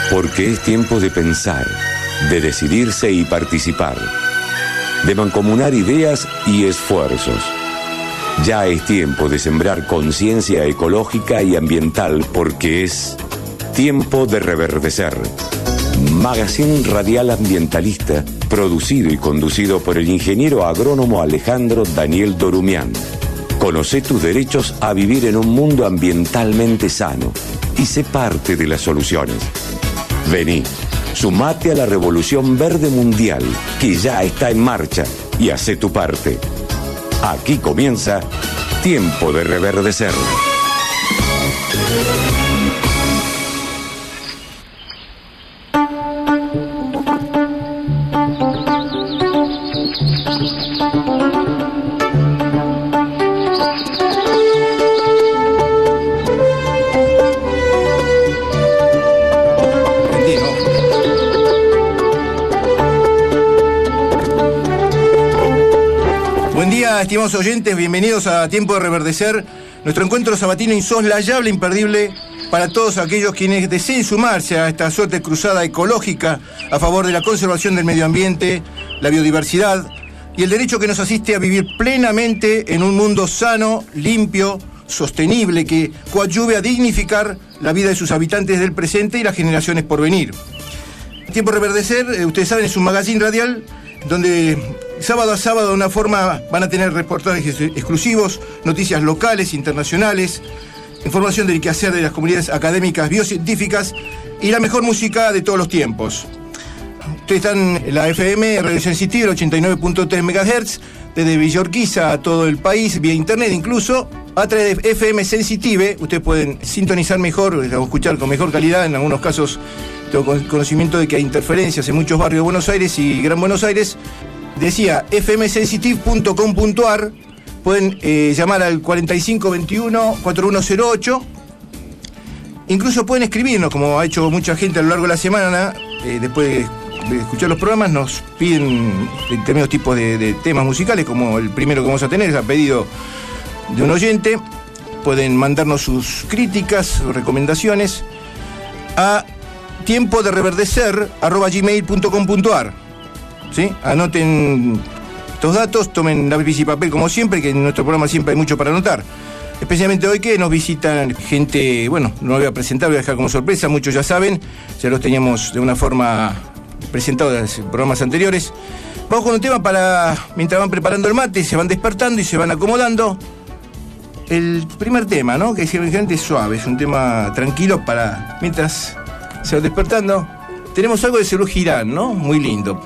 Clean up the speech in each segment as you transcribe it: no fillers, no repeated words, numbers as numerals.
Porque es tiempo de pensar, de decidirse y participar, de mancomunar ideas y esfuerzos. Ya es tiempo de sembrar conciencia ecológica y ambiental porque es tiempo de reverdecer. Magazine radial ambientalista, producido y conducido por el ingeniero agrónomo Alejandro Daniel Dorumian. Conoce tus derechos a vivir en un mundo ambientalmente sano y sé parte de las soluciones. Vení, sumate a la revolución verde mundial que ya está en marcha y hacé tu parte. Aquí comienza Tiempo de Reverdecer. Estimados oyentes, bienvenidos a Tiempo de Reverdecer, nuestro encuentro sabatino insoslayable, imperdible para todos aquellos quienes deseen sumarse a esta suerte de cruzada ecológica a favor de la conservación del medio ambiente, la biodiversidad y el derecho que nos asiste a vivir plenamente en un mundo sano, limpio, sostenible, que coadyuve a dignificar la vida de sus habitantes del presente y las generaciones por venir. Tiempo de Reverdecer, ustedes saben, es un magazine radial donde sábado a sábado de una forma van a tener reportajes exclusivos, noticias locales, internacionales, información del quehacer de las comunidades académicas biocientíficas y la mejor música de todos los tiempos. Ustedes están en la FM Radio Sensitive, 89.3 MHz, desde Villa Urquiza a todo el país, vía internet incluso, a través de FM Sensitive. Ustedes pueden sintonizar mejor o escuchar con mejor calidad. En algunos casos tengo conocimiento de que hay interferencias en muchos barrios de Buenos Aires y Gran Buenos Aires. Decía, fmsensitive.com.ar. Pueden llamar al 4521-4108. Incluso pueden escribirnos, como ha hecho mucha gente a lo largo de la semana. Después de escuchar los programas, nos piden determinados tipos de temas musicales, como el primero que vamos a tener, es a pedido de un oyente. Pueden mandarnos sus críticas, sus recomendaciones a tiempodereverdecer@gmail.com.ar. ¿Sí? Anoten estos datos, tomen lápiz y papel como siempre, que en nuestro programa siempre hay mucho para anotar. Especialmente hoy que nos visitan gente, bueno, no lo voy a presentar, voy a dejar como sorpresa, muchos ya saben, ya los teníamos de una forma presentados en los programas anteriores. Vamos con un tema para, mientras van preparando el mate, se van despertando y se van acomodando. El primer tema, ¿no? Que es generalmente suave, es un tema tranquilo para, mientras se van despertando. Tenemos algo de Serú Girán, ¿no? Muy lindo.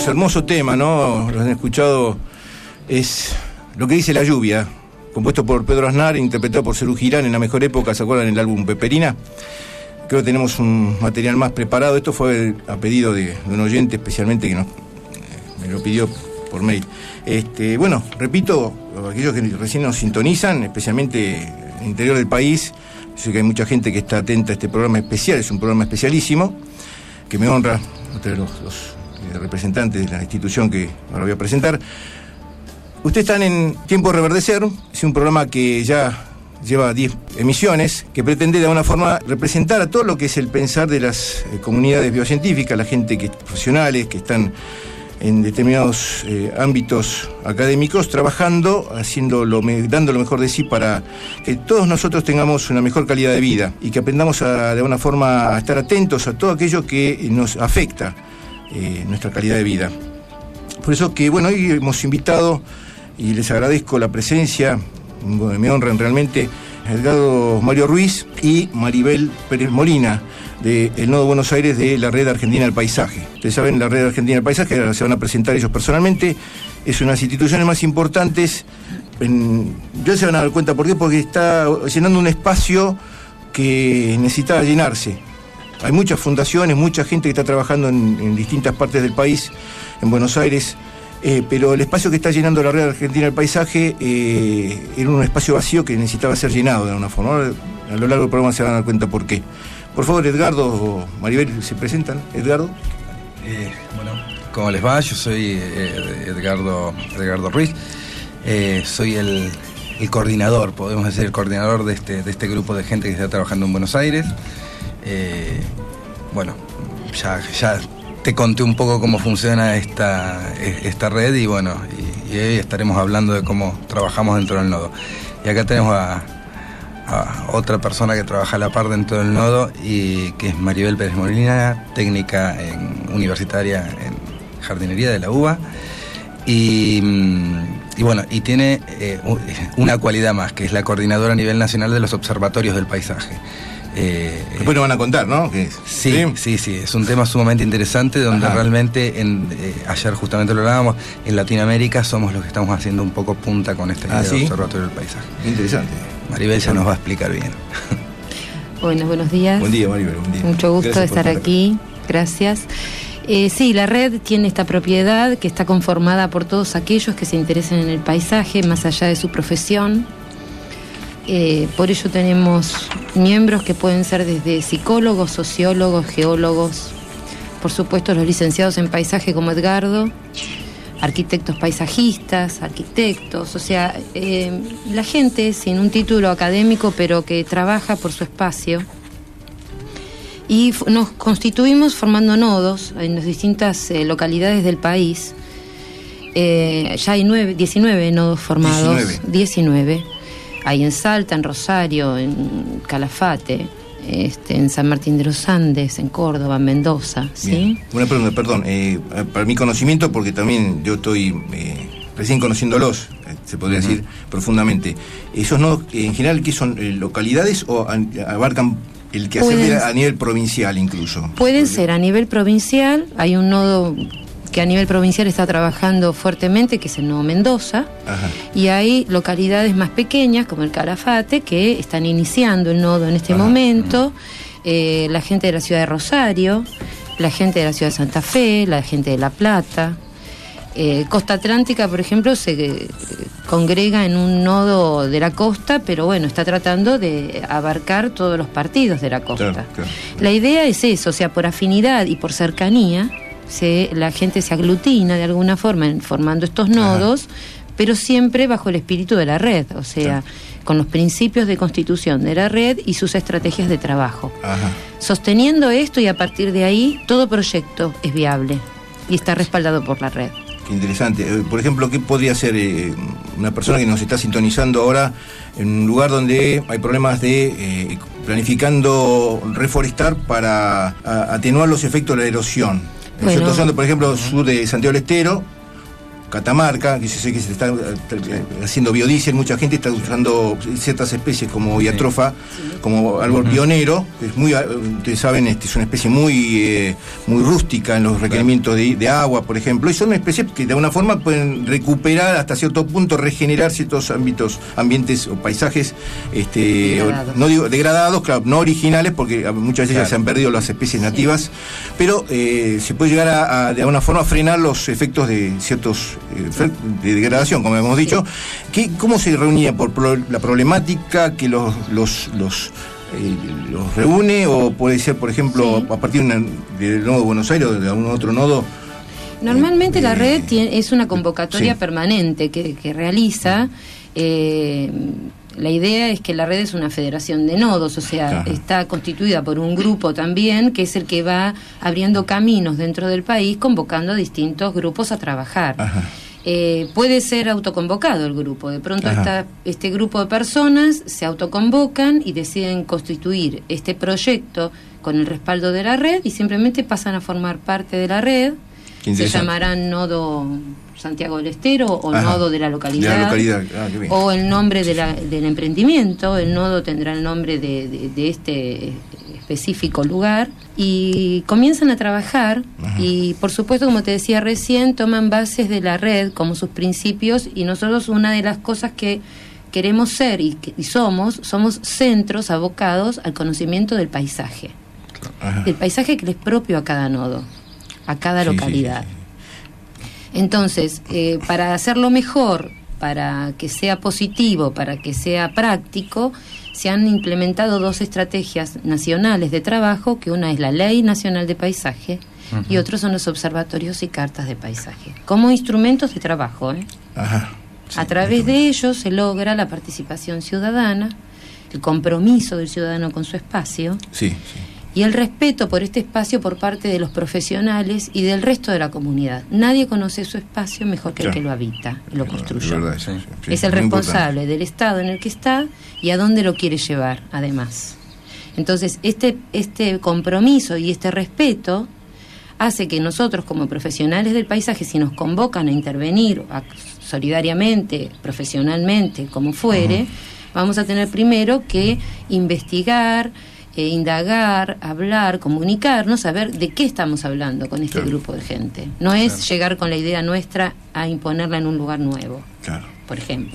tenemos hermoso tema, ¿no? Lo han escuchado, es Lo que dice la lluvia, compuesto por Pedro Aznar, interpretado por Serú Girán en La Mejor Época, ¿se acuerdan? En el álbum Peperina. Creo que tenemos un material más preparado. Esto fue a pedido de un oyente, especialmente, que me lo pidió por mail. Bueno, repito, aquellos que recién nos sintonizan, especialmente en el interior del país, sé que hay mucha gente que está atenta a este programa especial, es un programa especialísimo, que me honra, entre los representantes de la institución que ahora voy a presentar. Ustedes están en Tiempo de Reverdecer, es un programa que ya lleva 10 emisiones, que pretende de alguna forma representar a todo lo que es el pensar de las comunidades biocientíficas, la gente profesionales que están en determinados ámbitos académicos, trabajando, dando lo mejor de sí para que todos nosotros tengamos una mejor calidad de vida y que aprendamos de alguna forma a estar atentos a todo aquello que nos afecta nuestra calidad de vida. Por eso que, bueno, hoy hemos invitado, y les agradezco la presencia, me honran realmente, a Edgardo Mario Ruiz y Maribel Pérez Molina, del Nodo Buenos Aires de la Red Argentina del Paisaje. Ustedes saben, la Red Argentina del Paisaje, ahora se van a presentar ellos personalmente, es una de las instituciones más importantes, ya se van a dar cuenta por qué, porque está llenando un espacio que necesitaba llenarse. Hay muchas fundaciones, mucha gente que está trabajando en distintas partes del país, en Buenos Aires, pero el espacio que está llenando la Red Argentina del Paisaje era un espacio vacío que necesitaba ser llenado de alguna forma. Ahora, a lo largo del programa se van a dar cuenta por qué. Por favor, Edgardo o Maribel, ¿se presentan? Edgardo. Bueno, ¿cómo les va? Yo soy Edgardo Ruiz. Soy el coordinador, podemos decir, el coordinador de este grupo de gente que está trabajando en Buenos Aires. Bueno, ya te conté un poco cómo funciona esta red y bueno, y hoy estaremos hablando de cómo trabajamos dentro del nodo. Y acá tenemos a otra persona que trabaja a la par dentro del nodo y que es Maribel Pérez Molina, técnica universitaria en jardinería de la UBA. Y bueno, y tiene una cualidad más, que es la coordinadora a nivel nacional de los observatorios del paisaje. Después nos van a contar, ¿no? Sí, es un tema sumamente interesante donde realmente, ayer justamente lo hablábamos, en Latinoamérica somos los que estamos haciendo un poco punta con este idea del observatorio del paisaje. Interesante. Maribel ya nos va a explicar bien. Bueno, buenos días. Buen día, Maribel, buen día. Mucho gusto de estar aquí, gracias. Sí, la red tiene esta propiedad que está conformada por todos aquellos que se interesen en el paisaje, más allá de su profesión. Por ello tenemos miembros que pueden ser desde psicólogos, sociólogos, geólogos, por supuesto los licenciados en paisaje como Edgardo, arquitectos paisajistas, arquitectos, o sea, la gente sin un título académico pero que trabaja por su espacio. Y nos constituimos formando nodos en las distintas localidades del país. Ya hay 19 nodos formados. 19. Hay en Salta, en Rosario, en Calafate, en San Martín de los Andes, en Córdoba, en Mendoza. ¿Sí? Una pregunta, perdón, para mi conocimiento, porque también yo estoy recién conociéndolos, se podría decir profundamente. ¿Esos nodos en general qué son, localidades o abarcan el que hacer a nivel provincial incluso? Pueden ser a nivel provincial, hay un nodo que a nivel provincial está trabajando fuertemente, que es el nodo Mendoza. Ajá. Y hay localidades más pequeñas, como el Calafate, que están iniciando el nodo en este momento. La gente de la ciudad de Rosario, la gente de la ciudad de Santa Fe, la gente de La Plata. Costa Atlántica, por ejemplo, se congrega en un nodo de la costa, pero bueno, está tratando de abarcar todos los partidos de la costa. Claro. La idea es eso, o sea, por afinidad y por cercanía, la gente se aglutina de alguna forma formando estos nodos, pero siempre bajo el espíritu de la red, o sea, con los principios de constitución de la red y sus estrategias de trabajo. Sosteniendo esto, y a partir de ahí todo proyecto es viable y está respaldado por la red. Qué interesante. Por ejemplo, ¿qué podría hacer una persona que nos está sintonizando ahora en un lugar donde hay problemas de planificando reforestar para atenuar los efectos de la erosión? Bueno, yo estoy usando, por ejemplo, sur de Santiago del Estero, Catamarca, que yo sé que se está haciendo biodiesel, mucha gente está usando ciertas especies como hiatrofa, como árbol pionero, que es muy, ustedes saben, es una especie muy rústica en los requerimientos de agua, por ejemplo, y son especies que de alguna forma pueden recuperar hasta cierto punto, regenerar ciertos ambientes o paisajes degradados. No digo degradados, claro, no originales, porque muchas veces ya se han perdido las especies nativas, pero se puede llegar a de alguna forma frenar los efectos de ciertos de degradación, como hemos dicho. ¿Cómo se reunía? ¿Por la problemática que los reúne, o puede ser, por ejemplo, a partir del nodo de Buenos Aires o de algún otro nodo? Normalmente la red es una convocatoria permanente que realiza. La idea es que la red es una federación de nodos, o sea, está constituida por un grupo también, que es el que va abriendo caminos dentro del país, convocando a distintos grupos a trabajar. Puede ser autoconvocado el grupo, de pronto este grupo de personas se autoconvocan y deciden constituir este proyecto con el respaldo de la red y simplemente pasan a formar parte de la red. Se llamarán nodo Santiago del Estero o nodo de la localidad, o el nombre del emprendimiento. El nodo tendrá el nombre de este específico lugar y comienzan a trabajar y, por supuesto, como te decía recién, toman bases de la red como sus principios, y nosotros una de las cosas que queremos ser y somos centros abocados al conocimiento del paisaje, del paisaje que es propio a cada nodo, a cada localidad. Entonces, para hacerlo mejor, para que sea positivo, para que sea práctico, se han implementado 2 estrategias nacionales de trabajo, que una es la Ley Nacional de Paisaje y otros son los observatorios y cartas de paisaje, como instrumentos de trabajo. A través de ellos se logra la participación ciudadana, el compromiso del ciudadano con su espacio. Y el respeto por este espacio por parte de los profesionales y del resto de la comunidad. Nadie conoce su espacio mejor que el que lo habita y lo construyó. Es el responsable del estado en el que está y a dónde lo quiere llevar, además. Entonces, este compromiso y este respeto hace que nosotros, como profesionales del paisaje, si nos convocan a intervenir solidariamente, profesionalmente, como fuere, vamos a tener primero que investigar, indagar, hablar, comunicarnos, saber de qué estamos hablando con este grupo de gente. No es llegar con la idea nuestra a imponerla en un lugar nuevo, por ejemplo.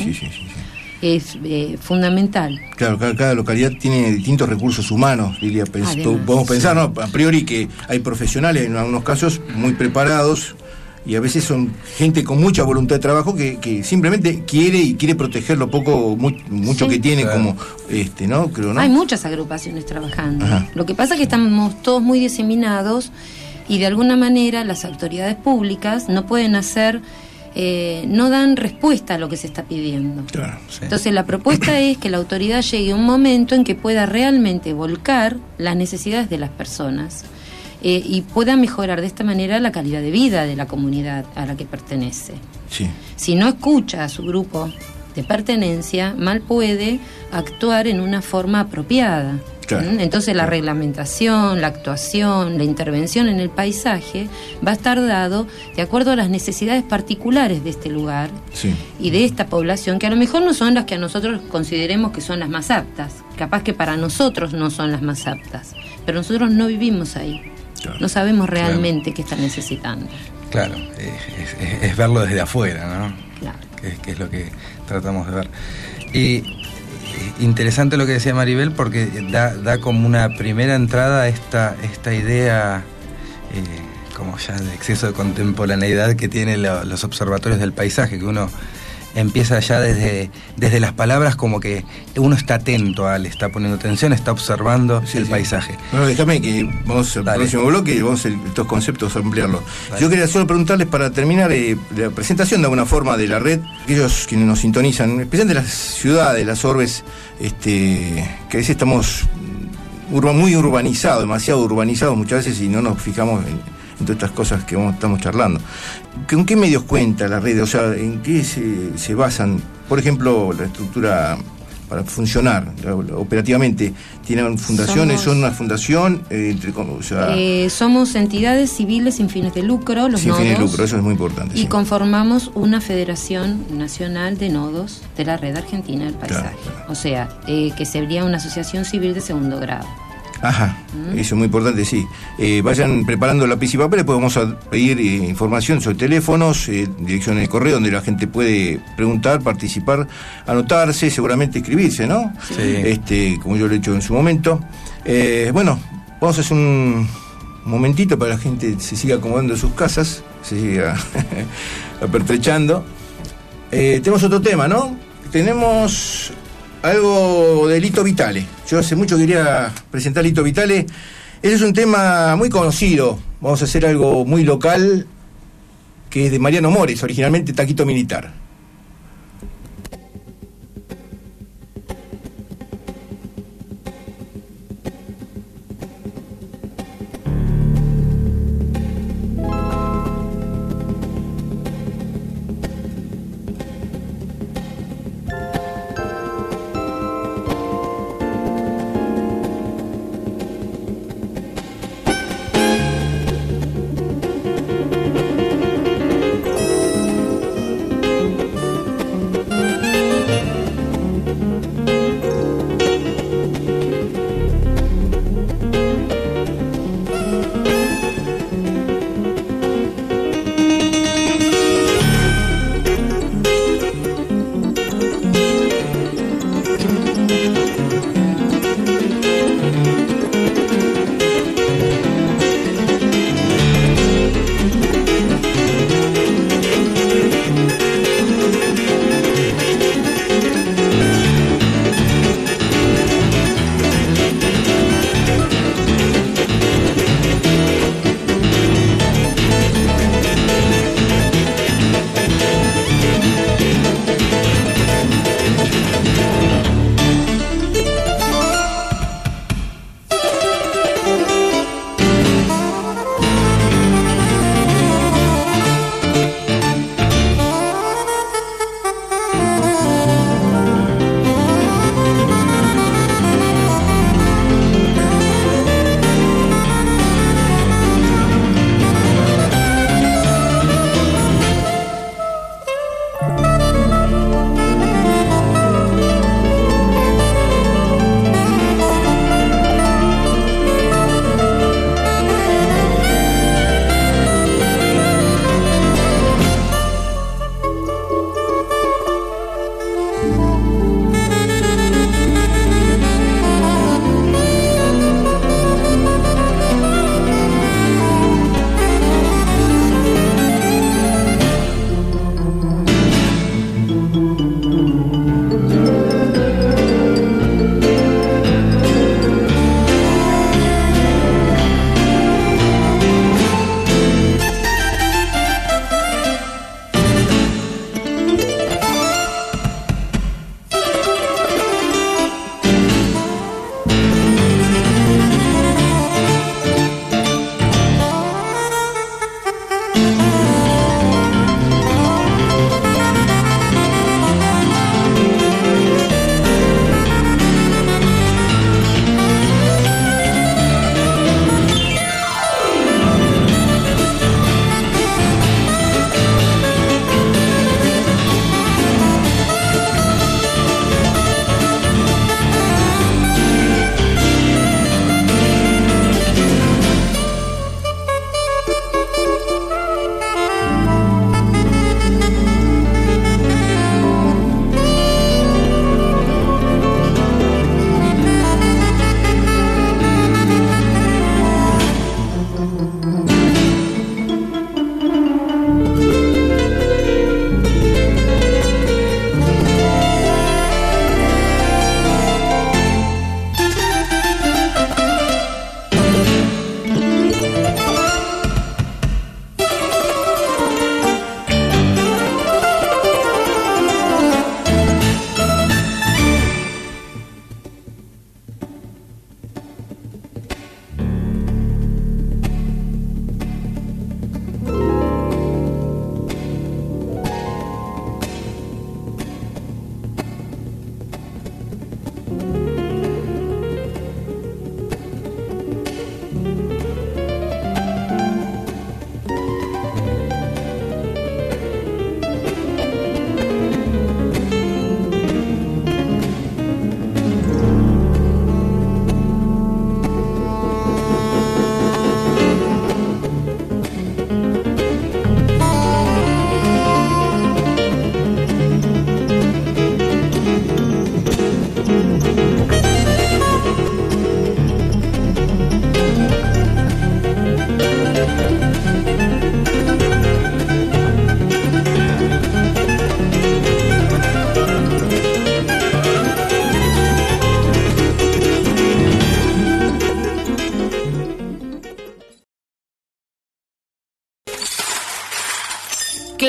Es fundamental. Claro, cada localidad tiene distintos recursos humanos, diría. Podemos pensar, ¿no? A priori, que hay profesionales, en algunos casos, muy preparados, y a veces son gente con mucha voluntad de trabajo que simplemente quiere proteger lo mucho que tiene, como ¿no? Creo, ¿no? Hay muchas agrupaciones trabajando. Lo que pasa es que estamos todos muy diseminados y de alguna manera las autoridades públicas no pueden hacer, no dan respuesta a lo que se está pidiendo. Entonces la propuesta es que la autoridad llegue a un momento en que pueda realmente volcar las necesidades de las personas. Y pueda mejorar de esta manera la calidad de vida de la comunidad a la que pertenece. Si no escucha a su grupo de pertenencia, mal puede actuar en una forma apropiada. Entonces la reglamentación, la actuación, la intervención en el paisaje va a estar dado de acuerdo a las necesidades particulares de este lugar y de esta población, que a lo mejor no son las que a nosotros consideremos que son las más aptas. Capaz que para nosotros no son las más aptas, pero nosotros no vivimos ahí. No sabemos realmente qué están necesitando. Es verlo desde afuera, ¿no? Que es lo que tratamos de ver. Y interesante lo que decía Maribel, porque da como una primera entrada a esta idea, como ya de exceso de contemporaneidad que tienen los observatorios del paisaje, que uno empieza ya desde las palabras, como que uno está atento le está poniendo atención, está observando el paisaje. Bueno, déjame que vamos al próximo bloque y vamos a estos conceptos a ampliarlos. Yo quería solo preguntarles, para terminar, la presentación de alguna forma de la red, aquellos que nos sintonizan, especialmente las ciudades, las orbes, que a veces estamos muy urbanizados, demasiado urbanizados muchas veces, y no nos fijamos en todas estas cosas que estamos charlando. ¿Con qué medios cuenta la red? O sea, ¿en qué se basan? Por ejemplo, la estructura funcionar operativamente? ¿Tienen fundaciones? ¿Son una fundación? Somos entidades civiles sin fines de lucro, los sin nodos. Sin fines de lucro, eso es muy importante. Y sí. Conformamos una Federación Nacional de Nodos de la Red Argentina del Paisaje. Claro. O sea, que sería una asociación civil de segundo grado. Ajá, eso es muy importante, sí. Vayan preparando lápiz y papel, después vamos a pedir información sobre teléfonos, direcciones de correo donde la gente puede preguntar, participar, anotarse, seguramente escribirse, ¿no? Sí. Como yo lo he hecho en su momento. Bueno, vamos a hacer un momentito para que la gente se siga acomodando en sus casas, se siga apertrechando. Tenemos otro tema, ¿no? Tenemos algo de Lito Vitale. Yo hace mucho quería presentar Lito Vitale. Ese es un tema muy conocido. Vamos a hacer algo muy local, que es de Mariano Mores, originalmente Taquito Militar.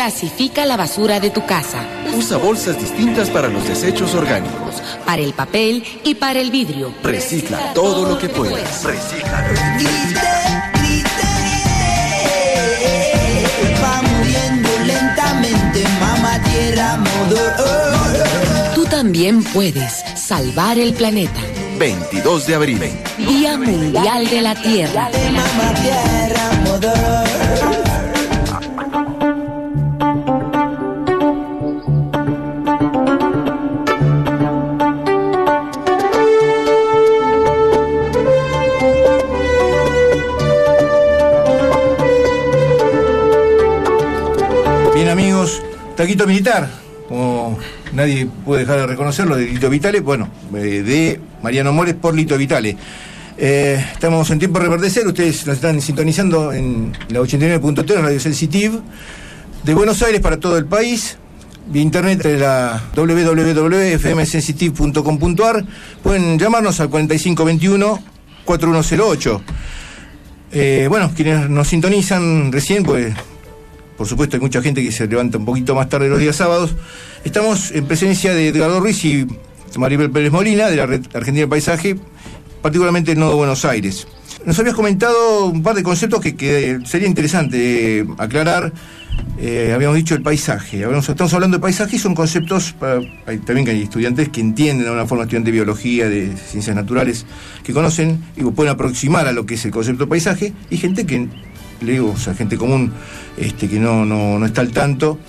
Clasifica la basura de tu casa. Usa bolsas distintas para los desechos orgánicos, para el papel y para el vidrio. Recicla todo lo que puedas. Recíclalo. Va muriendo lentamente, mamá tierra, Tú también puedes salvar el planeta. 22 de abril. Día Mundial de la Tierra. mamá tierra, Bien, amigos, Taquito Militar, como nadie puede dejar de reconocerlo, de Lito Vitale, bueno, de Mariano Mores por Lito Vitale. Estamos en tiempo de reverdecer, ustedes nos están sintonizando en la 89.3 Radio Sensitive de Buenos Aires para todo el país, vía internet de la www.fmsensitive.com.ar. Pueden llamarnos al 4521-4108. Bueno, quienes nos sintonizan recién, pues por supuesto hay mucha gente que se levanta un poquito más tarde los días sábados. Estamos en presencia de Edgardo Ruiz y Maribel Pérez Molina de la Red Argentina del Paisaje, particularmente el Nodo Buenos Aires. Nos habías comentado un par de conceptos que sería interesante aclarar. Habíamos dicho el paisaje. Estamos hablando de paisaje y son conceptos, también que hay estudiantes que entienden de una forma, estudiantes de biología, de ciencias naturales, que conocen y pueden aproximar a lo que es el concepto de paisaje, y gente que, le digo, o sea, gente común que no está al tanto.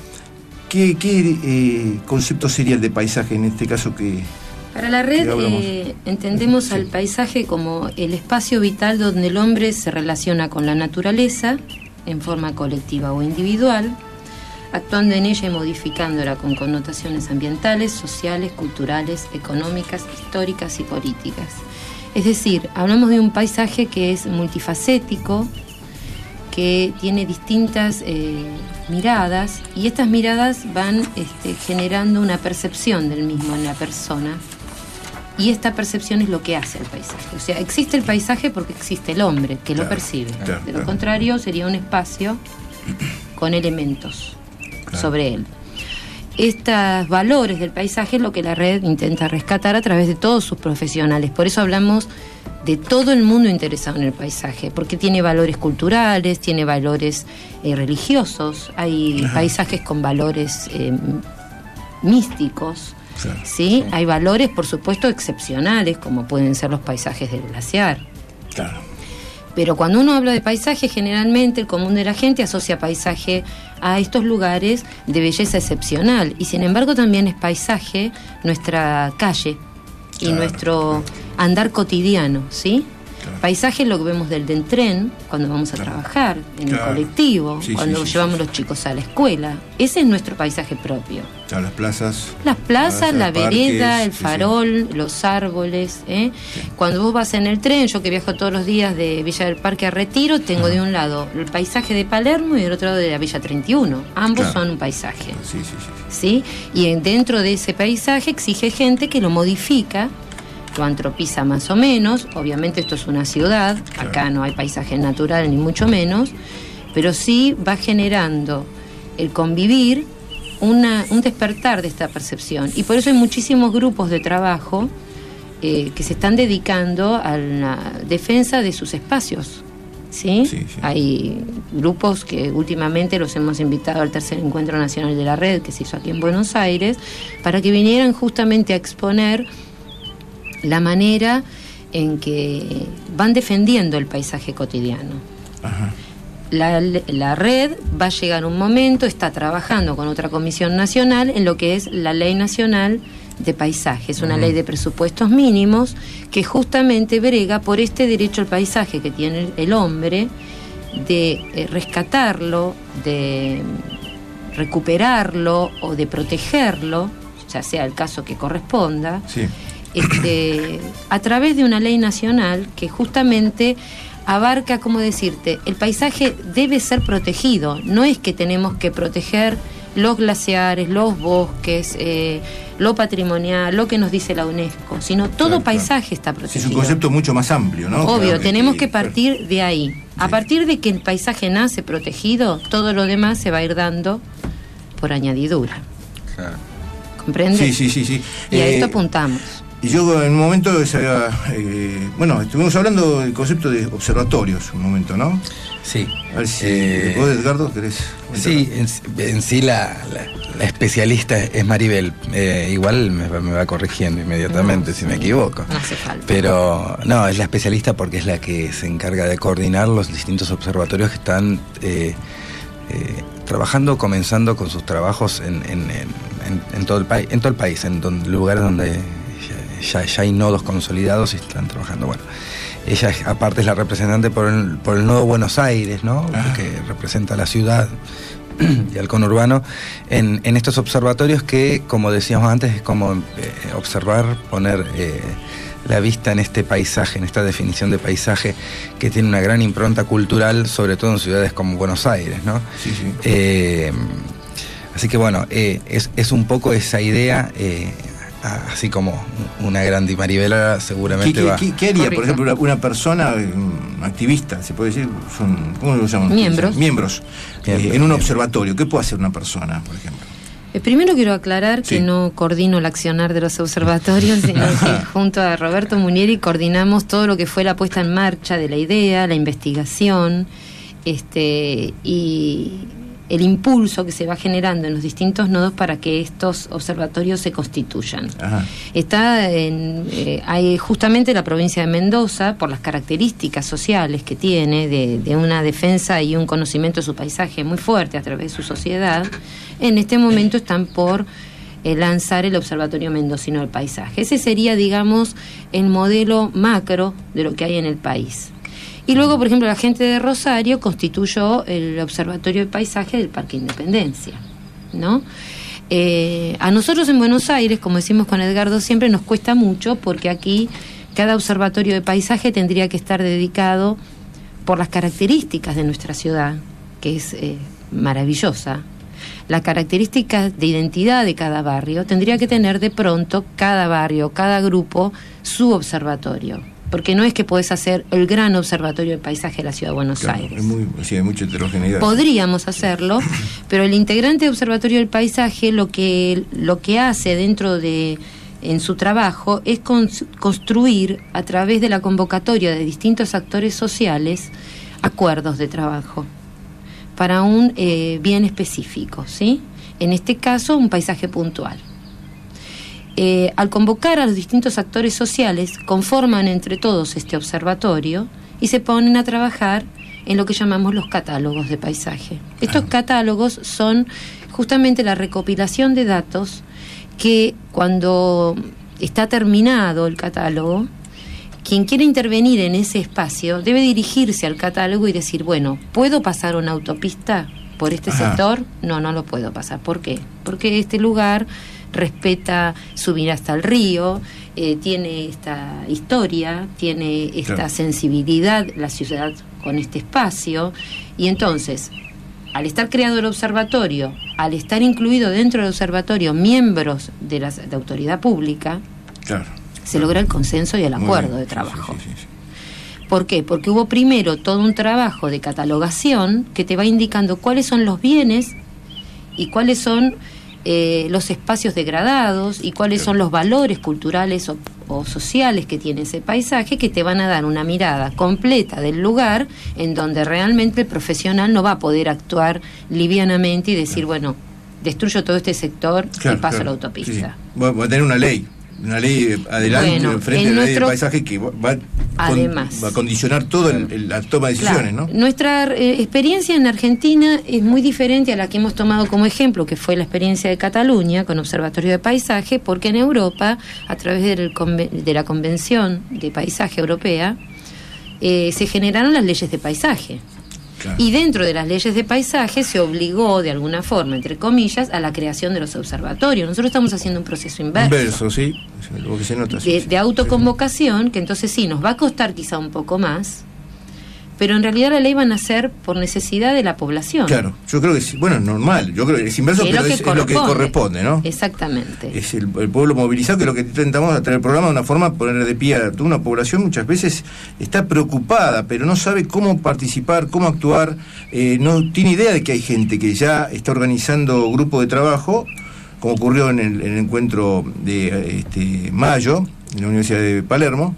¿Qué concepto sería el de paisaje en este caso que... Para la red entendemos al paisaje como el espacio vital donde el hombre se relaciona con la naturaleza en forma colectiva o individual, actuando en ella y modificándola con connotaciones ambientales, sociales, culturales, económicas, históricas y políticas. Es decir, hablamos de un paisaje que es multifacético, que tiene distintas miradas, y estas miradas van generando una percepción del mismo en la persona, y esta percepción es lo que hace el paisaje. O sea, existe el paisaje porque existe el hombre que lo percibe. De lo contrario, sería un espacio con elementos sobre él. Estos valores del paisaje es lo que la red intenta rescatar a través de todos sus profesionales. Por eso hablamos de todo el mundo interesado en el paisaje, porque tiene valores culturales, tiene valores religiosos, hay paisajes con valores místicos, ¿sí? Hay valores, por supuesto, excepcionales, como pueden ser los paisajes del glaciar. Claro. Pero cuando uno habla de paisaje, generalmente el común de la gente asocia paisaje a estos lugares de belleza excepcional, y sin embargo también es paisaje nuestra calle y nuestro andar cotidiano, ¿sí? Paisaje es lo que vemos del tren, cuando vamos a trabajar, en el colectivo, cuando llevamos los chicos a la escuela. Ese es nuestro paisaje propio. Las plazas. Las plazas, la vereda, el farol, los árboles. Cuando vos vas en el tren, yo que viajo todos los días de Villa del Parque a Retiro, tengo de un lado el paisaje de Palermo y del otro lado de la Villa 31. Ambos son un paisaje. ¿Sí? Y dentro de ese paisaje exige gente que lo modifica, lo antropiza más o menos. Obviamente esto es una ciudad, acá no hay paisaje natural ni mucho menos, pero sí va generando el convivir un despertar de esta percepción, y por eso hay muchísimos grupos de trabajo que se están dedicando a la defensa de sus espacios. ¿Sí? Hay grupos que últimamente los hemos invitado al tercer encuentro nacional de la red, que se hizo aquí en Buenos Aires, para que vinieran justamente a exponer la manera en que van defendiendo el paisaje cotidiano. La red va a llegar un momento, está trabajando con otra comisión nacional en lo que es la Ley Nacional de Paisaje. Es una ley de presupuestos mínimos que justamente brega por este derecho al paisaje que tiene el hombre, de rescatarlo, de recuperarlo o de protegerlo, ya sea el caso que corresponda. A través de una ley nacional que justamente abarca, ¿cómo decirte? El paisaje debe ser protegido. No es que tenemos que proteger los glaciares, los bosques, lo patrimonial, lo que nos dice la UNESCO, sino todo paisaje está protegido. Es un concepto mucho más amplio, ¿no? Obvio, tenemos que partir de ahí. A partir de que el paisaje nace protegido, todo lo demás se va a ir dando por añadidura. Claro. ¿Comprende? Sí. Y a esto apuntamos. Y yo en un momento, estuvimos hablando del concepto de observatorios, un momento, ¿no? Sí. A ver si vos, Edgardo, querés comentar. Sí, en sí la especialista es Maribel. Igual me va corrigiendo inmediatamente si me equivoco. No hace falta. Pero no, es la especialista porque es la que se encarga de coordinar los distintos observatorios que están trabajando, comenzando con sus trabajos en todo el país, lugares donde ya hay nodos consolidados y están trabajando. Bueno, ella aparte es la representante por el nodo Buenos Aires, ¿no? Que representa a la ciudad y al conurbano en estos observatorios que, como decíamos antes, es como observar, poner la vista en este paisaje, en esta definición de paisaje que tiene una gran impronta cultural, sobre todo en ciudades como Buenos Aires, ¿no? Sí. Así que bueno, es un poco esa idea, así como una grande Maribela seguramente va. ¿Qué haría, por ejemplo, una persona activista, se puede decir? ¿Cómo lo llaman? Miembros. En un observatorio. ¿Qué puede hacer una persona, por ejemplo? Primero quiero aclarar que no coordino el accionar de los observatorios, sino que junto a Roberto Munieri coordinamos todo lo que fue la puesta en marcha de la idea, la investigación, y el impulso que se va generando en los distintos nodos para que estos observatorios se constituyan. Ajá. Hay justamente la provincia de Mendoza, por las características sociales que tiene, de una defensa y un conocimiento de su paisaje muy fuerte a través de su sociedad, en este momento están por lanzar el Observatorio Mendocino del Paisaje. Ese sería, digamos, el modelo macro de lo que hay en el país. Y luego, por ejemplo, la gente de Rosario constituyó el Observatorio de Paisaje del Parque Independencia, ¿no? A nosotros en Buenos Aires, como decimos con Edgardo siempre, nos cuesta mucho porque aquí cada observatorio de paisaje tendría que estar dedicado por las características de nuestra ciudad, que es maravillosa. Las características de identidad de cada barrio tendría que tener de pronto cada barrio, cada grupo, su observatorio. Porque no es que podés hacer el gran observatorio de paisaje de la ciudad de Buenos Aires. Hay mucha heterogeneidad. Podríamos hacerlo, pero el integrante de Observatorio del Paisaje lo que hace en su trabajo es construir a través de la convocatoria de distintos actores sociales acuerdos de trabajo para un bien específico, ¿sí? En este caso, un paisaje puntual. Al convocar a los distintos actores sociales, conforman entre todos este observatorio y se ponen a trabajar en lo que llamamos los catálogos de paisaje. Estos catálogos son justamente la recopilación de datos que, cuando está terminado el catálogo, quien quiere intervenir en ese espacio debe dirigirse al catálogo y decir, bueno, ¿puedo pasar una autopista por este sector? No lo puedo pasar. ¿Por qué? Porque este lugar respeta subir hasta el río, tiene esta historia, tiene esta sensibilidad, la ciudad con este espacio, y entonces, al estar creado el observatorio, al estar incluido dentro del observatorio miembros de autoridad pública, se logra el consenso y el acuerdo de trabajo. Sí. ¿Por qué? Porque hubo primero todo un trabajo de catalogación que te va indicando cuáles son los bienes y cuáles son los espacios degradados y cuáles son los valores culturales o sociales que tiene ese paisaje, que te van a dar una mirada completa del lugar en donde realmente el profesional no va a poder actuar livianamente y decir, bueno, destruyo todo este sector y paso a la autopista. Sí. Va a tener una ley adelante, frente a la ley del paisaje que va a condicionar todo la toma de decisiones, ¿no? Nuestra experiencia en Argentina es muy diferente a la que hemos tomado como ejemplo, que fue la experiencia de Cataluña con Observatorio de Paisaje, porque en Europa, a través de la Convención de Paisaje Europea, se generaron las leyes de paisaje. Y dentro de las leyes de paisaje se obligó, de alguna forma, entre comillas, a la creación de los observatorios. Nosotros estamos haciendo un proceso inverso. Sí, lo que se nota. De autoconvocación, que entonces sí, nos va a costar quizá un poco más, pero en realidad la ley va a nacer por necesidad de la población. Claro, yo creo que es, bueno, normal, yo creo que es inverso, pero es lo que corresponde, ¿no? Exactamente. Es el pueblo movilizado, que es lo que intentamos hacer el programa de una forma, poner de pie a toda una población, muchas veces está preocupada, pero no sabe cómo participar, cómo actuar, no tiene idea de que hay gente que ya está organizando grupos de trabajo, como ocurrió en el encuentro de mayo, en la Universidad de Palermo,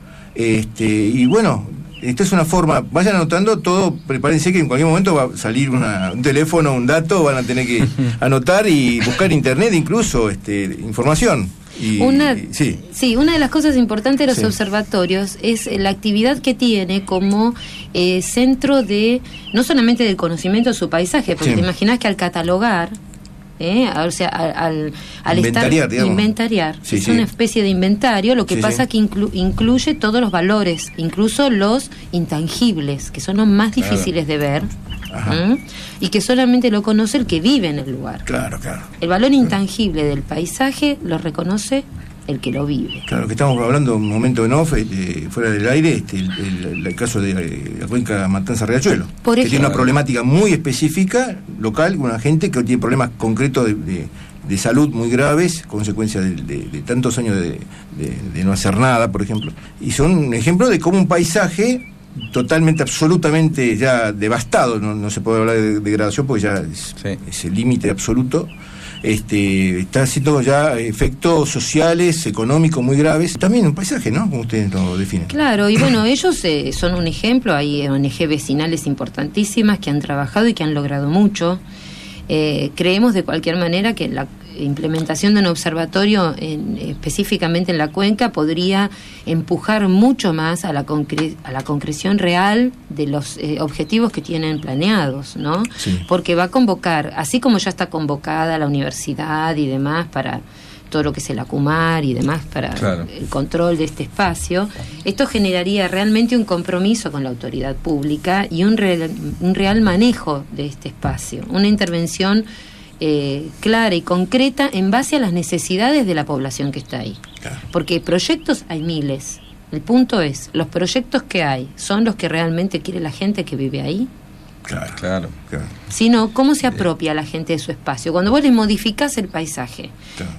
y bueno, esta es una forma, vayan anotando todo, prepárense que en cualquier momento va a salir un teléfono, un dato, van a tener que anotar y buscar internet incluso, información. Una de las cosas importantes de los observatorios es la actividad que tiene como centro de, no solamente del conocimiento de su paisaje, porque te imaginas que al catalogar, o sea, al inventariar, es una especie de inventario, lo que pasa que incluye todos los valores, incluso los intangibles, que son los más difíciles de ver. Y que solamente lo conoce el que vive en el lugar. Claro. El valor intangible del paisaje lo reconoce el que lo vive. Claro, que estamos hablando un momento en off, fuera del aire, el caso de la cuenca Matanza-Riachuelo, que tiene una problemática muy específica, local, una gente que tiene problemas concretos de salud muy graves, consecuencia de tantos años de no hacer nada, por ejemplo. Y son un ejemplo de cómo un paisaje totalmente, absolutamente ya devastado, no se puede hablar de degradación porque ya es el límite absoluto, está haciendo ya efectos sociales, económicos muy graves, también un paisaje, ¿no? Como ustedes lo definen. Claro, y bueno, ellos son un ejemplo, hay ONG vecinales importantísimas que han trabajado y que han logrado mucho. Creemos de cualquier manera que la implementación de un observatorio específicamente en la cuenca podría empujar mucho más a la concreción real de los objetivos que tienen planeados, ¿no? Sí. Porque va a convocar, así como ya está convocada la universidad y demás para todo lo que es el ACUMAR y demás para el control de este espacio, esto generaría realmente un compromiso con la autoridad pública y un real manejo de este espacio, una intervención clara y concreta en base a las necesidades de la población que está ahí. Porque proyectos hay miles. El punto es, ¿los proyectos que hay son los que realmente quiere la gente que vive ahí? Claro. Sino, ¿cómo se apropia la gente de su espacio? Cuando vos le modificás el paisaje,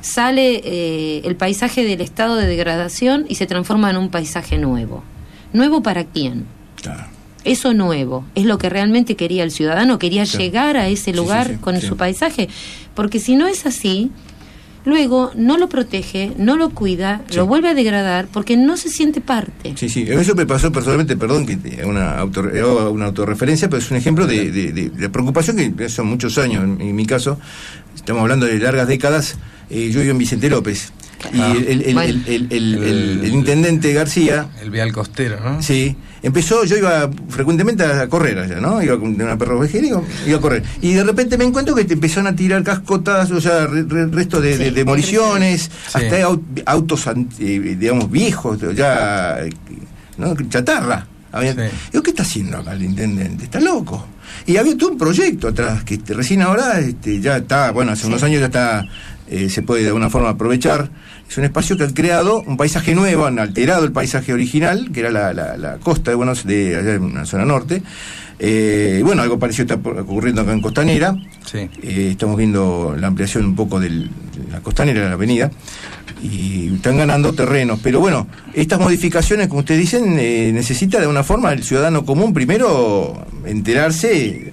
sale el paisaje del estado de degradación y se transforma en un paisaje nuevo. ¿Nuevo para quién? Eso nuevo es lo que realmente quería el ciudadano, quería llegar a ese lugar con su paisaje, porque si no es así, luego no lo protege, no lo cuida, lo vuelve a degradar porque no se siente parte. Eso me pasó personalmente, perdón que una autorreferencia, pero es un ejemplo de preocupación que son muchos años, en mi caso, estamos hablando de largas décadas. Yo vivo en Vicente López. Y el intendente García, el vial costero, ¿no? yo iba frecuentemente a correr allá, ¿no? Iba con una perro ovejera, iba a correr. Y de repente me encuentro que te empezaron a tirar cascotas, o sea, restos de demoliciones, hasta autos, digamos, viejos, ya, ¿no? Chatarra. Digo, ¿qué está haciendo acá el intendente? Está loco. Y había todo un proyecto atrás, que recién ahora ya está, bueno, hace unos años ya está, se puede de alguna forma aprovechar. Es un espacio que han creado un paisaje nuevo, han alterado el paisaje original, que era la costa de allá en la zona norte. Algo parecido está ocurriendo acá en Costanera. Estamos viendo la ampliación un poco de la Costanera, de la avenida, y están ganando terrenos. Pero bueno, estas modificaciones, como ustedes dicen, necesita de alguna forma el ciudadano común primero enterarse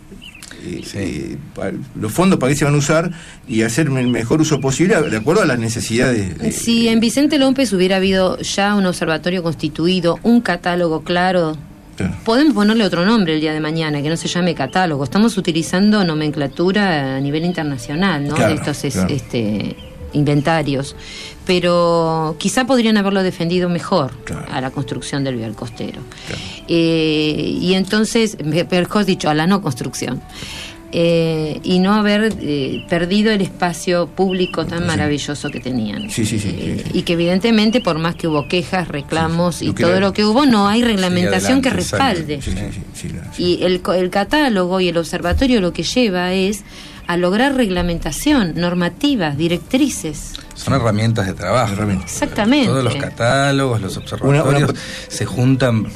los fondos para qué se van a usar y hacer el mejor uso posible de acuerdo a las necesidades. Si en Vicente López hubiera habido ya un observatorio constituido, un catálogo claro, podemos ponerle otro nombre el día de mañana, que no se llame catálogo. Estamos utilizando nomenclatura a nivel internacional, ¿no? De estos inventarios, pero quizá podrían haberlo defendido mejor a la construcción del vial costero. Y entonces, mejor dicho, a la no construcción. Y no haber perdido el espacio público tan maravilloso que tenían. Y que evidentemente, por más que hubo quejas, reclamos y todo lo que hubo, no hay reglamentación que respalde. Y el catálogo y el observatorio lo que lleva es a lograr reglamentación, normativas, directrices. Son herramientas de trabajo. Exactamente. Todos los catálogos, los observatorios se juntan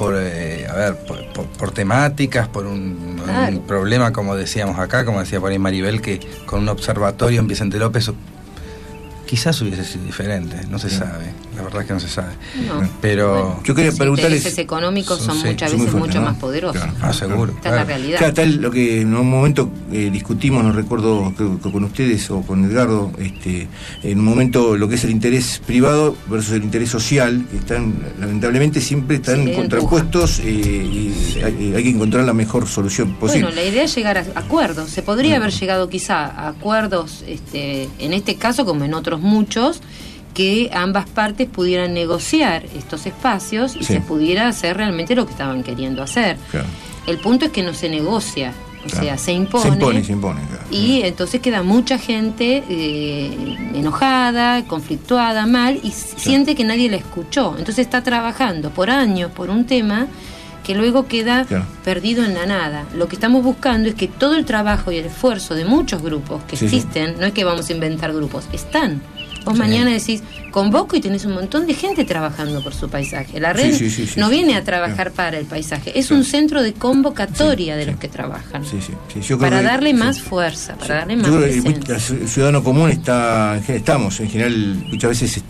por temáticas, por un problema, como decíamos acá, como decía por ahí Maribel, que con un observatorio en Vicente López quizás hubiese sido diferente, no se sabe, la verdad es que no se sabe. No. Pero yo quería preguntarles, los intereses económicos son muchas veces mucho más poderosos. Claro, seguro. Esta es la realidad. Claro, tal lo que en un momento discutimos, no recuerdo, creo que con ustedes o con Edgardo, en un momento lo que es el interés privado versus el interés social, que lamentablemente siempre están contrapuestos y hay que encontrar la mejor solución posible. Bueno, la idea es llegar a acuerdos. Se podría haber llegado quizá a acuerdos, en este caso como en otros muchos, que ambas partes pudieran negociar estos espacios y se pudiera hacer realmente lo que estaban queriendo hacer. Claro. El punto es que no se negocia, o sea, se impone. Se impone, claro. Y entonces queda mucha gente enojada, conflictuada, mal, y siente que nadie la escuchó. Entonces está trabajando por años por un tema que luego queda perdido en la nada. Lo que estamos buscando es que todo el trabajo y el esfuerzo de muchos grupos que existen, no es que vamos a inventar grupos, están. Vos mañana decís, convoco y tenés un montón de gente trabajando por su paisaje. La red no viene a trabajar para el paisaje, es un centro de convocatoria de los que trabajan. Yo creo para darle más fuerza, para darle más presencia. El ciudadano común estamos en general muchas veces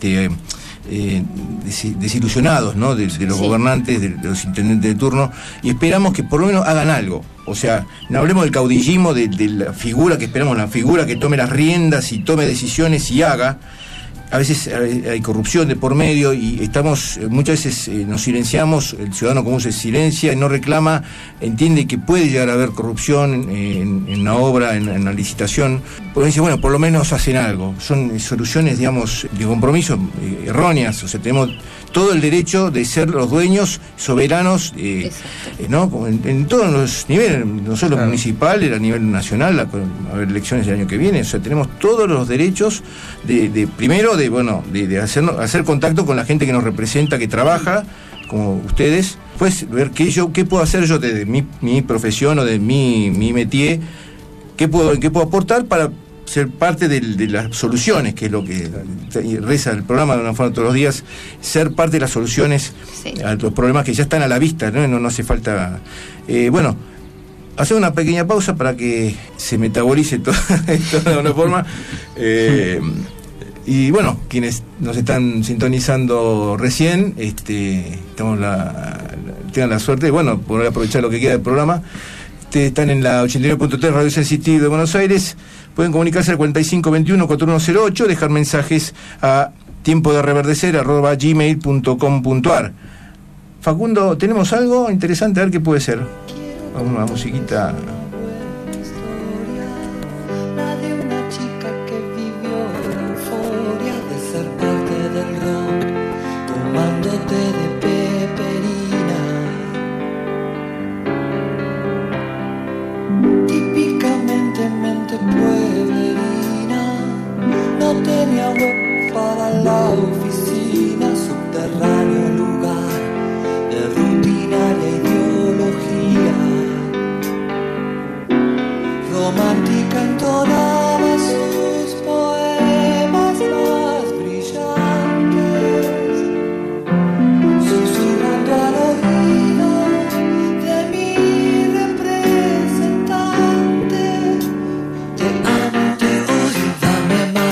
desilusionados, ¿no? de los gobernantes, de los intendentes de turno, y esperamos que por lo menos hagan algo. O sea, no hablemos del caudillismo, de la figura que esperamos, la figura que tome las riendas y tome decisiones y haga. A veces hay corrupción de por medio y muchas veces nos silenciamos, el ciudadano común se silencia y no reclama, entiende que puede llegar a haber corrupción en la obra, en la licitación, porque dice, bueno, por lo menos hacen algo. Son soluciones, digamos, de compromiso erróneas, o sea, tenemos todo el derecho de ser los dueños soberanos, ¿no? En todos los niveles, no solo municipal, a nivel nacional, va a haber elecciones el año que viene, o sea, tenemos todos los derechos primero de hacer contacto con la gente que nos representa, que trabaja, como ustedes, pues ver qué puedo hacer yo desde mi profesión o de mi métier, qué puedo aportar para ser parte de las soluciones, que es lo que reza el programa de una forma todos los días, ser parte de las soluciones a los problemas que ya están a la vista, no hace falta. Hacer una pequeña pausa para que se metabolice todo esto de alguna forma. Y bueno, quienes nos están sintonizando recién, tengan la suerte de poder aprovechar lo que queda del programa. Están en la 89.3 Radio Sensitive de Buenos Aires. Pueden comunicarse al 4521-4108, dejar mensajes a tiempodereverdecer@gmail.com.ar. Facundo, ¿tenemos algo interesante? A ver qué puede ser. Una musiquita. Tenía web para la oficina, subterráneo lugar de rutinaria ideología. Romántica entonaba sus poemas más brillantes, susurrando al oído de mi representante. Te amo, te odio, dame más.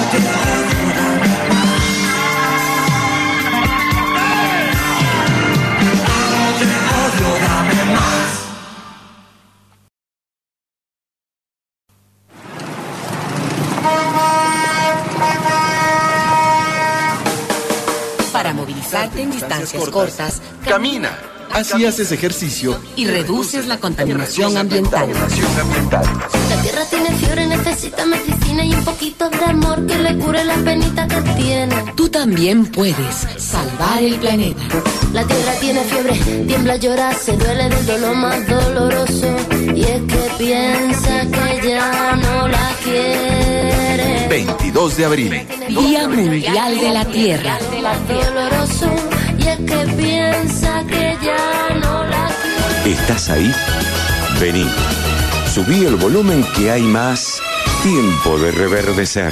Para movilizarte en distancias cortas, Camina. Así haces ejercicio y reduces la contaminación ambiental. La tierra tiene fiebre, necesita medicina y un poquito de amor que le cure las penitas que tiene. Tú también puedes salvar el planeta. La tierra tiene fiebre, tiembla, llora, se duele del dolor más doloroso. Y es que piensa que ya no la quiere. 22 de abril. Día Mundial de la Tierra. Doloroso, y es que piensa que ya no la quiere. ¿Estás ahí? Vení. Subí el volumen que hay más tiempo de reverdecer.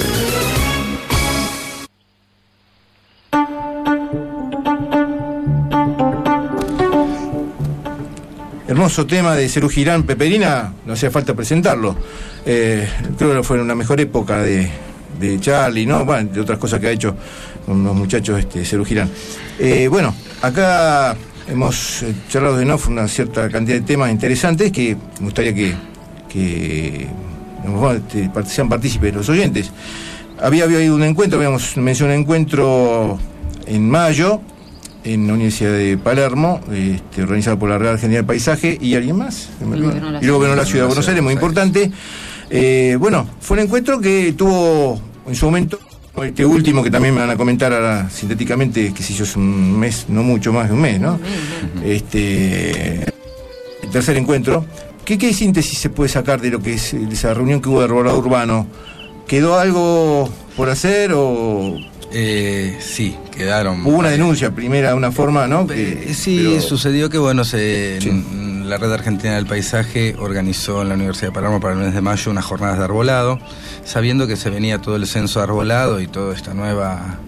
Hermoso tema de Serú Girán, Peperina, no hacía falta presentarlo. Creo que fue una mejor época de Charlie, ¿no? Bueno, de otras cosas que ha hecho con los muchachos Serú Girán. Bueno, acá hemos charlado de una cierta cantidad de temas interesantes que me gustaría que sean partícipes los oyentes. Había habido un encuentro, habíamos mencionado un encuentro en mayo en la Universidad de Palermo, organizado por la Real Argentina del Paisaje y alguien más. Y luego vino la Ciudad de Buenos Aires, muy importante. Bueno, fue un encuentro que tuvo en su momento, este último que también me van a comentar ahora sintéticamente, que si yo es un mes, no mucho más de un mes, ¿no? El tercer encuentro. ¿Qué síntesis se puede sacar de lo que es esa reunión que hubo de arbolado urbano? ¿Quedó algo por hacer o...? Sí, quedaron... Hubo una denuncia, primera, de una forma, ¿no? Sí, sucedió que, bueno, la Red Argentina del Paisaje organizó en la Universidad de Palermo para el mes de mayo unas jornadas de arbolado, sabiendo que se venía todo el censo de arbolado y toda esta nueva...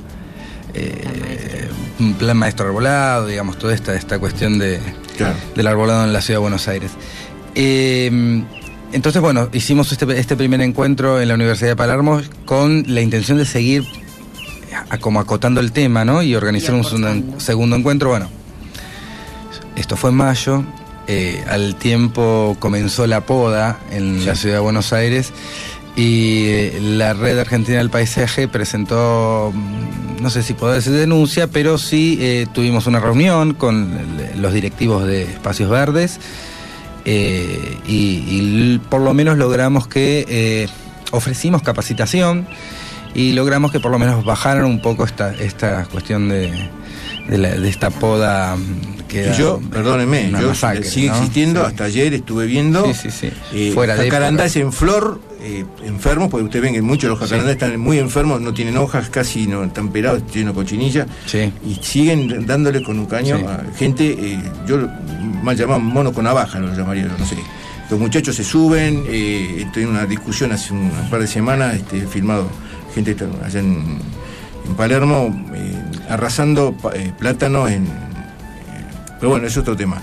plan maestro arbolado, digamos, toda esta cuestión del arbolado en la Ciudad de Buenos Aires. Entonces, bueno, hicimos este primer encuentro en la Universidad de Palermo con la intención de seguir como acotando el tema, ¿no? Y organizar un segundo encuentro. Bueno, esto fue en mayo, al tiempo comenzó la poda en la Ciudad de Buenos Aires y la Red Argentina del Paisaje presentó, no sé si puedo decir denuncia, pero sí tuvimos una reunión con los directivos de Espacios Verdes y por lo menos logramos que ofrecimos capacitación y logramos que por lo menos bajaran un poco esta cuestión de esta poda que perdónenme, sigue existiendo, hasta ayer estuve viendo fuera de jacarandás en flor, enfermos, porque ustedes ven que muchos de los jacarandás están muy enfermos, no tienen hojas, casi no están pelados, llenos de cochinilla, y siguen dándole con un caño a gente, yo mal llamado mono con navaja, lo llamaría, no sé. Los muchachos se suben, estoy en una discusión hace un par de semanas, filmado gente allá en Palermo, arrasando plátanos pero bueno, es otro tema.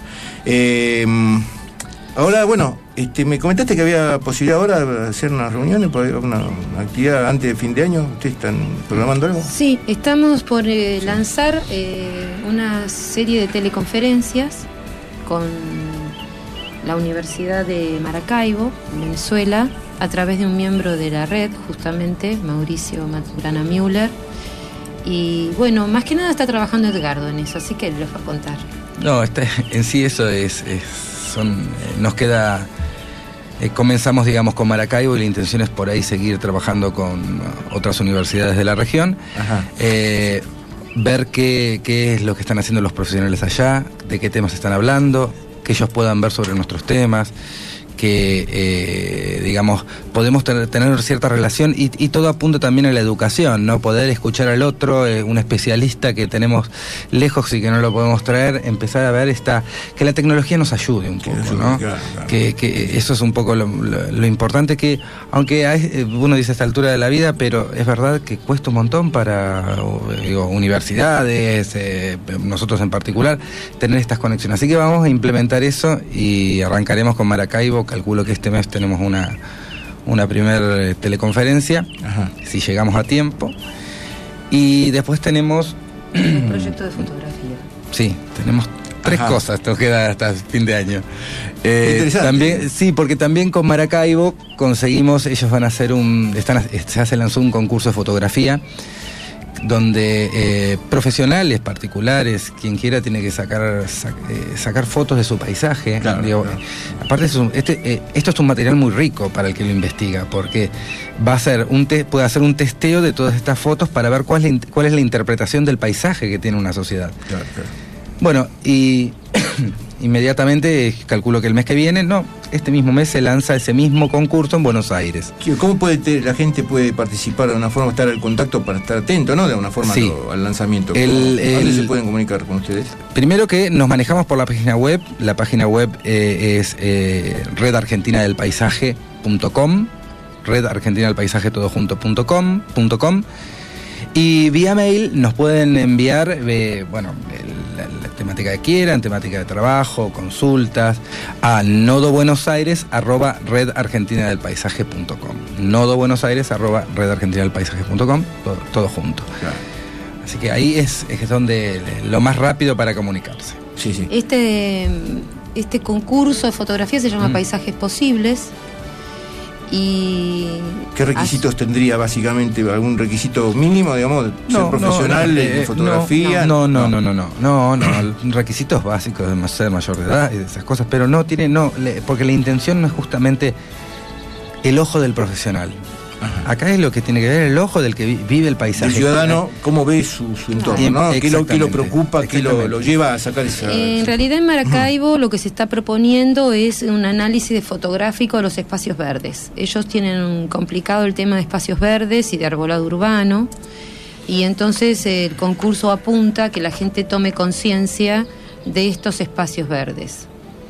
Ahora, bueno, me comentaste que había posibilidad ahora de hacer unas reuniones, una actividad antes de fin de año. ¿Ustedes están programando algo? Sí, estamos por lanzar una serie de teleconferencias con la Universidad de Maracaibo, en Venezuela, a través de un miembro de la red, justamente, Mauricio Maturana Müller. Y bueno, más que nada está trabajando Edgardo en eso, así que él los va a contar. No, en sí eso nos queda... comenzamos, digamos, con Maracaibo y la intención es por ahí seguir trabajando con otras universidades de la región. Ver qué es lo que están haciendo los profesionales allá, de qué temas están hablando, que ellos puedan ver sobre nuestros temas, que digamos podemos tener cierta relación y todo apunta también a la educación, ¿no? Poder escuchar al otro, un especialista que tenemos lejos y que no lo podemos traer, empezar a ver que la tecnología nos ayude un poco, ¿no? Claro. Que eso es un poco lo importante, que aunque uno dice a esta altura de la vida, pero es verdad que cuesta un montón para universidades, nosotros en particular, tener estas conexiones. Así que vamos a implementar eso y arrancaremos con Maracaibo. Calculo que este mes tenemos una primera teleconferencia, si llegamos a tiempo. Y después tenemos... un proyecto de fotografía. Sí, tenemos 3 cosas, esto queda hasta fin de año. Interesante. También, sí, porque también con Maracaibo conseguimos, ellos van a hacer se lanzó un concurso de fotografía donde profesionales, particulares, quien quiera tiene que sacar fotos de su paisaje. Claro, Digo, claro. Aparte esto es un material muy rico para el que lo investiga, porque va a hacer puede hacer un testeo de todas estas fotos para ver cuál es la interpretación del paisaje que tiene una sociedad. Claro, claro. Bueno, y inmediatamente, calculo que el mes que viene, este mismo mes se lanza ese mismo concurso en Buenos Aires. ¿Cómo la gente puede participar de una forma, estar al contacto para estar atento, ¿no? De una forma Sí. al lanzamiento. ¿Dónde se pueden comunicar con ustedes? Primero que nos manejamos por la página web. La página web es redargentinadelpaisaje.com, redargentinadelpaisaje.com. Y vía mail nos pueden enviar, la temática que quieran, temática de trabajo, consultas, a nodobuenosaires@redargentinadelpaisaje.com. nodobuenosaires@redargentinadelpaisaje.com, todo junto. Claro. Así que ahí es donde lo más rápido para comunicarse. Sí, sí. Este concurso de fotografía se llama Paisajes Posibles. Y ¿qué requisitos tendría básicamente? ¿Algún requisito mínimo, digamos, ser profesional en fotografía? No, requisitos básicos de ser mayor de edad y de esas cosas, pero porque la intención no es justamente el ojo del profesional. Ajá. Acá es lo que tiene que ver el ojo del que vive el paisaje. El ciudadano, cómo ve su entorno, ¿no? ¿Qué lo preocupa, qué lo lleva a sacar esa...? En realidad en Maracaibo lo que se está proponiendo es un análisis fotográfico de los espacios verdes. Ellos tienen complicado el tema de espacios verdes y de arbolado urbano, y entonces el concurso apunta a que la gente tome conciencia de estos espacios verdes.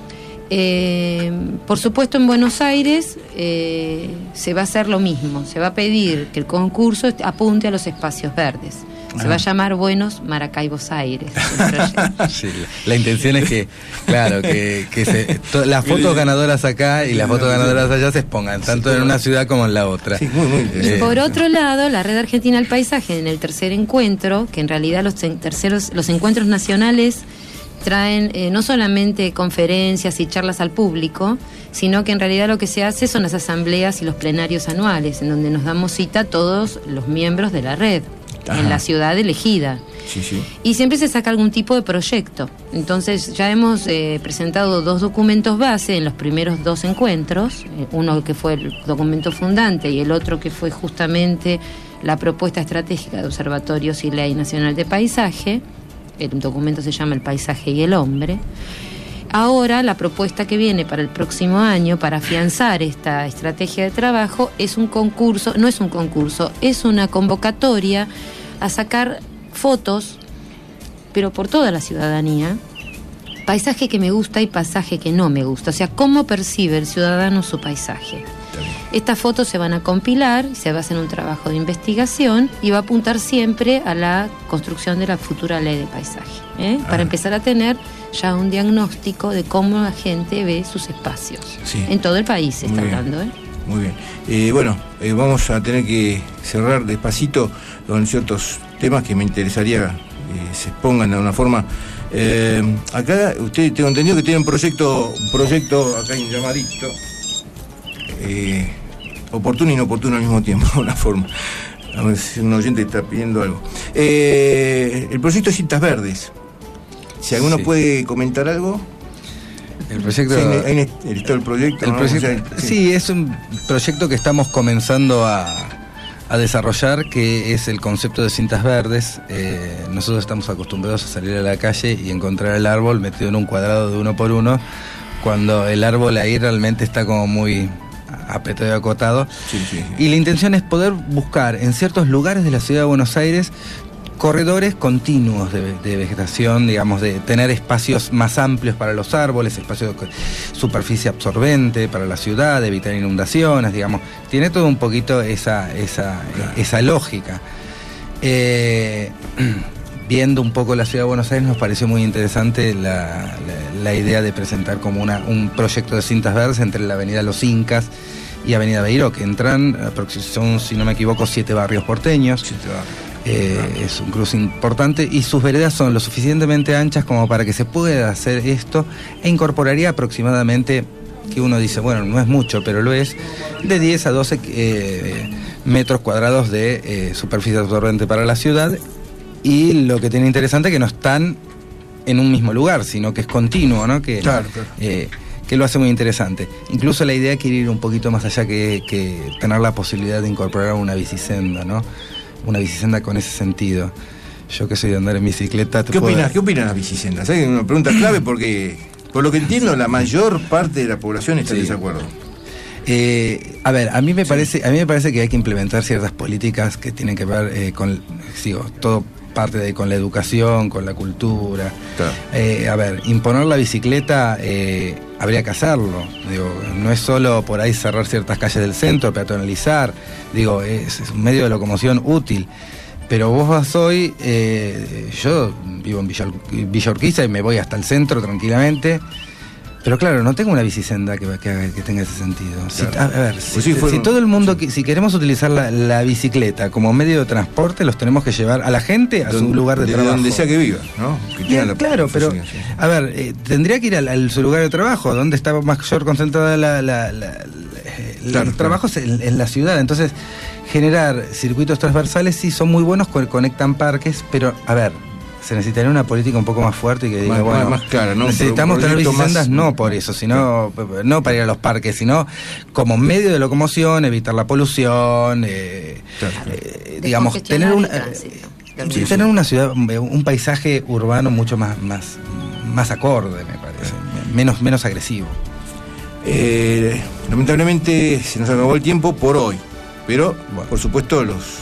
Por supuesto en Buenos Aires se va a hacer lo mismo, se va a pedir que el concurso apunte a los espacios verdes. Se va a llamar Buenos Maracaibos Aires. Sí, la intención es que, claro, las fotos ganadoras acá y las fotos ganadoras allá se expongan, tanto en una ciudad como en la otra. Sí, muy y por otro lado, la Red Argentina del Paisaje, en el tercer encuentro, que en realidad los encuentros nacionales traen no solamente conferencias y charlas al público, sino que en realidad lo que se hace son las asambleas y los plenarios anuales, en donde nos damos cita a todos los miembros de la red, en la ciudad elegida. Sí, sí. Y siempre se saca algún tipo de proyecto. Entonces ya hemos presentado 2 documentos base en los primeros 2 encuentros, uno que fue el documento fundante y el otro que fue justamente la propuesta estratégica de Observatorios y Ley Nacional de Paisaje. El documento se llama El Paisaje y el Hombre. Ahora la propuesta que viene para el próximo año para afianzar esta estrategia de trabajo es un concurso, no es un concurso, es una convocatoria a sacar fotos, pero por toda la ciudadanía, paisaje que me gusta y paisaje que no me gusta, o sea, cómo percibe el ciudadano su paisaje. Estas fotos se van a compilar, se va a hacer un trabajo de investigación y va a apuntar siempre a la construcción de la futura ley de paisaje, para empezar a tener ya un diagnóstico de cómo la gente ve sus espacios. Sí. En todo el país se está hablando. Muy bien. Vamos a tener que cerrar despacito con ciertos temas que me interesaría que se expongan de alguna forma. Acá, usted tengo entendido que tiene un proyecto, acá hay un llamadito. Oportuno e inoportuno al mismo tiempo, de una forma. A ver si un oyente está pidiendo algo. El proyecto de Cintas Verdes. Si alguno puede comentar algo. El proyecto. Ahí está el proyecto. Sí, es un proyecto que estamos comenzando a desarrollar, que es el concepto de cintas verdes. Nosotros estamos acostumbrados a salir a la calle y encontrar el árbol metido en un cuadrado de 1 por 1, cuando el árbol ahí realmente está como muy apretado y acotado. Sí. Y la intención es poder buscar en ciertos lugares de la ciudad de Buenos Aires corredores continuos de vegetación, digamos, de tener espacios más amplios para los árboles, espacios de superficie absorbente para la ciudad, de evitar inundaciones, digamos. Tiene todo un poquito esa lógica. Viendo un poco la ciudad de Buenos Aires, nos pareció muy interesante la idea de presentar como un proyecto de cintas verdes entre la avenida Los Incas y Avenida Beiró, que entran, son, si no me equivoco, 7 barrios porteños. 7 barrios. Es un cruce importante y sus veredas son lo suficientemente anchas como para que se pueda hacer esto, e incorporaría aproximadamente, que uno dice, bueno, no es mucho, pero lo es, de 10 a 12 metros cuadrados de superficie absorbente para la ciudad. Y lo que tiene interesante es que no están en un mismo lugar, sino que es continuo, ¿no? Que lo hace muy interesante. Incluso la idea quiere ir un poquito más allá, que tener la posibilidad de incorporar una bicisenda, ¿no? Una bicisenda con ese sentido. Yo que soy de andar en bicicleta... ¿Qué opinas de las bicisendas? Es una pregunta clave porque, por lo que entiendo, la mayor parte de la población está en desacuerdo. A ver, a mí me parece que hay que implementar ciertas políticas que tienen que ver con, todo parte de con la educación, con la cultura. Claro. A ver, imponer la bicicleta habría que hacerlo. Digo, no es solo por ahí cerrar ciertas calles del centro, peatonalizar. Digo, es un medio de locomoción útil. Pero vos vas hoy, yo vivo en Villa Urquiza y me voy hasta el centro tranquilamente. Pero claro, no tengo una bicisenda que tenga ese sentido. Claro. Si todo el mundo, si queremos utilizar la bicicleta como medio de transporte, los tenemos que llevar a la gente a su lugar de trabajo. Donde sea que viva, ¿no? Claro, pero, a ver, tendría que ir a su lugar de trabajo, donde está mayor concentrada los trabajos en la ciudad. Entonces, generar circuitos transversales sí son muy buenos, conectan parques, pero, a ver, se necesitaría una política un poco más fuerte y que diga, más clara, ¿no? Necesitamos tener bicisendas no por eso, sino no para ir a los parques, sino como medio de locomoción, evitar la polución, digamos, tener una ciudad, un paisaje urbano mucho más acorde, me parece, menos agresivo. Lamentablemente se nos acabó el tiempo por hoy, pero por supuesto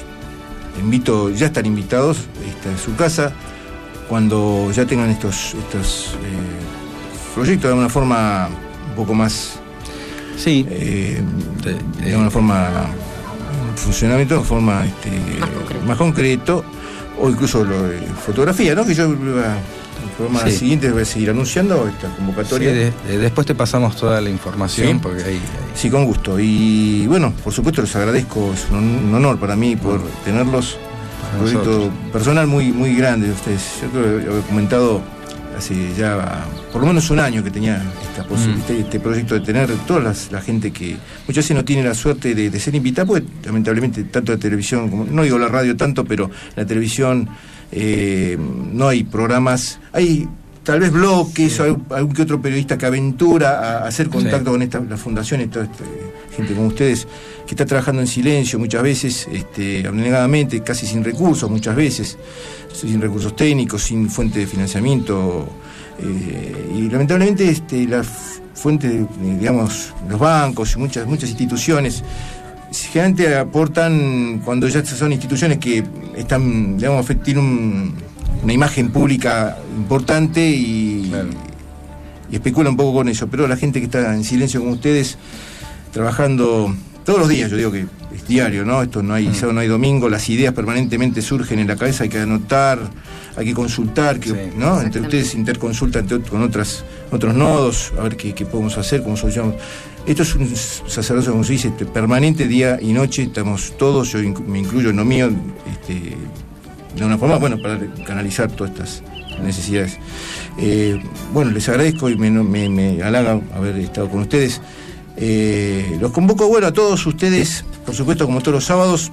ya están invitados, esta es su casa. Cuando ya tengan estos proyectos de alguna forma un poco más, de alguna forma funcionamiento, de forma más concreto, o incluso fotografía, ¿no? Que yo el programa siguiente voy a seguir anunciando esta convocatoria. Sí, después te pasamos toda la información, porque ahí... Sí, con gusto. Y bueno, por supuesto les agradezco, es un honor para mí poder tenerlos. Un proyecto personal muy grande de ustedes. Yo creo que lo he comentado hace ya por lo menos un año que tenía esta posibilidad, este proyecto de tener toda la gente que muchas veces no tiene la suerte de ser invitada, porque lamentablemente tanto la televisión, como no digo la radio tanto, pero la televisión no hay programas, hay tal vez bloques, algún que otro periodista que aventura a hacer contacto con la fundación y toda esta gente como ustedes, que está trabajando en silencio muchas veces, abnegadamente, casi sin recursos muchas veces, sin recursos técnicos, sin fuente de financiamiento, y lamentablemente la fuente, digamos, los bancos y muchas instituciones generalmente aportan cuando ya son instituciones que están, digamos, tienen una imagen pública importante y especula un poco con eso, pero la gente que está en silencio como ustedes, trabajando todos los días, yo digo que es diario, ¿no? Esto no hay sábado, no hay domingo, las ideas permanentemente surgen en la cabeza, hay que anotar, hay que consultar, ¿no? Entre ustedes interconsultan con otros nodos, a ver qué podemos hacer, cómo solucionamos. Esto es un sacerdocio, como se dice, permanente, día y noche, estamos todos, yo me incluyo en lo mío, de una forma, para canalizar todas estas necesidades. Les agradezco y me halaga haber estado con ustedes. Los convoco, a todos ustedes, por supuesto, como todos los sábados,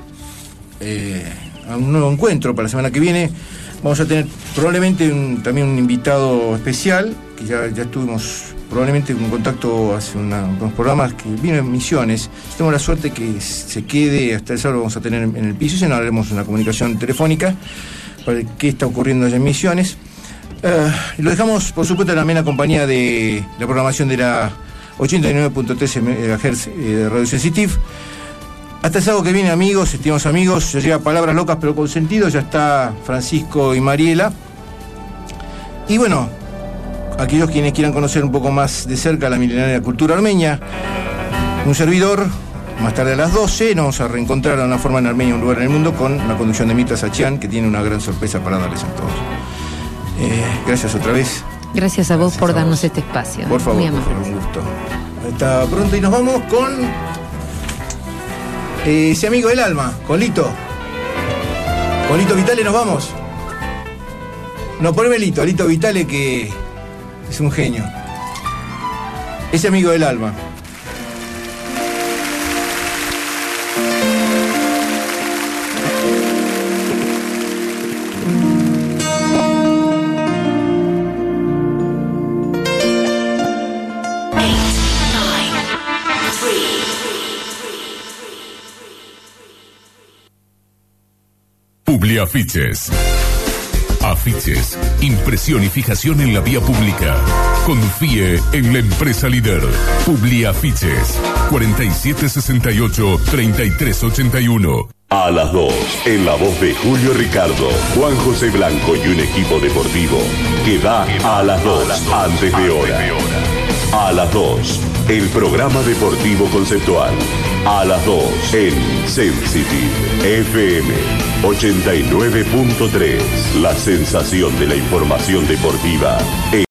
a un nuevo encuentro para la semana que viene. Vamos a tener probablemente también un invitado especial, que ya estuvimos probablemente en contacto hace unos programas, que vino en Misiones. Tenemos la suerte que se quede hasta el sábado, vamos a tener en el piso, y si no, haremos una comunicación telefónica para qué está ocurriendo allá en Misiones. Lo dejamos, por supuesto, en la amena compañía de la programación de la 89.13 MHz de Radio Sensitive. Hasta el sábado que viene, amigos, estimados amigos, ya llega Palabras Locas pero con sentido, ya está Francisco y Mariela. Y aquellos quienes quieran conocer un poco más de cerca la milenaria cultura armenia, un servidor, más tarde a las 12, nos vamos a reencontrar de una forma en Armenia, un lugar en el mundo, con la conducción de Mitra Sachian, que tiene una gran sorpresa para darles a todos. Gracias otra vez. Gracias a vos por darnos este espacio. Por favor, un gusto. Hasta pronto y nos vamos con Ese amigo del alma, con Lito. Con Lito Vitale nos vamos. No, poneme Lito Vitale, que es un genio. Ese amigo del alma. Publiafiches. Afiches, impresión y fijación en la vía pública. Confíe en la empresa líder. Publiafiches. 4768-3381. A las 2, en la voz de Julio Ricardo, Juan José Blanco y un equipo deportivo que da a las 2 antes de hora. A las 2, el programa deportivo conceptual. A las 2, en Sensitive FM 89.3, la sensación de la información deportiva.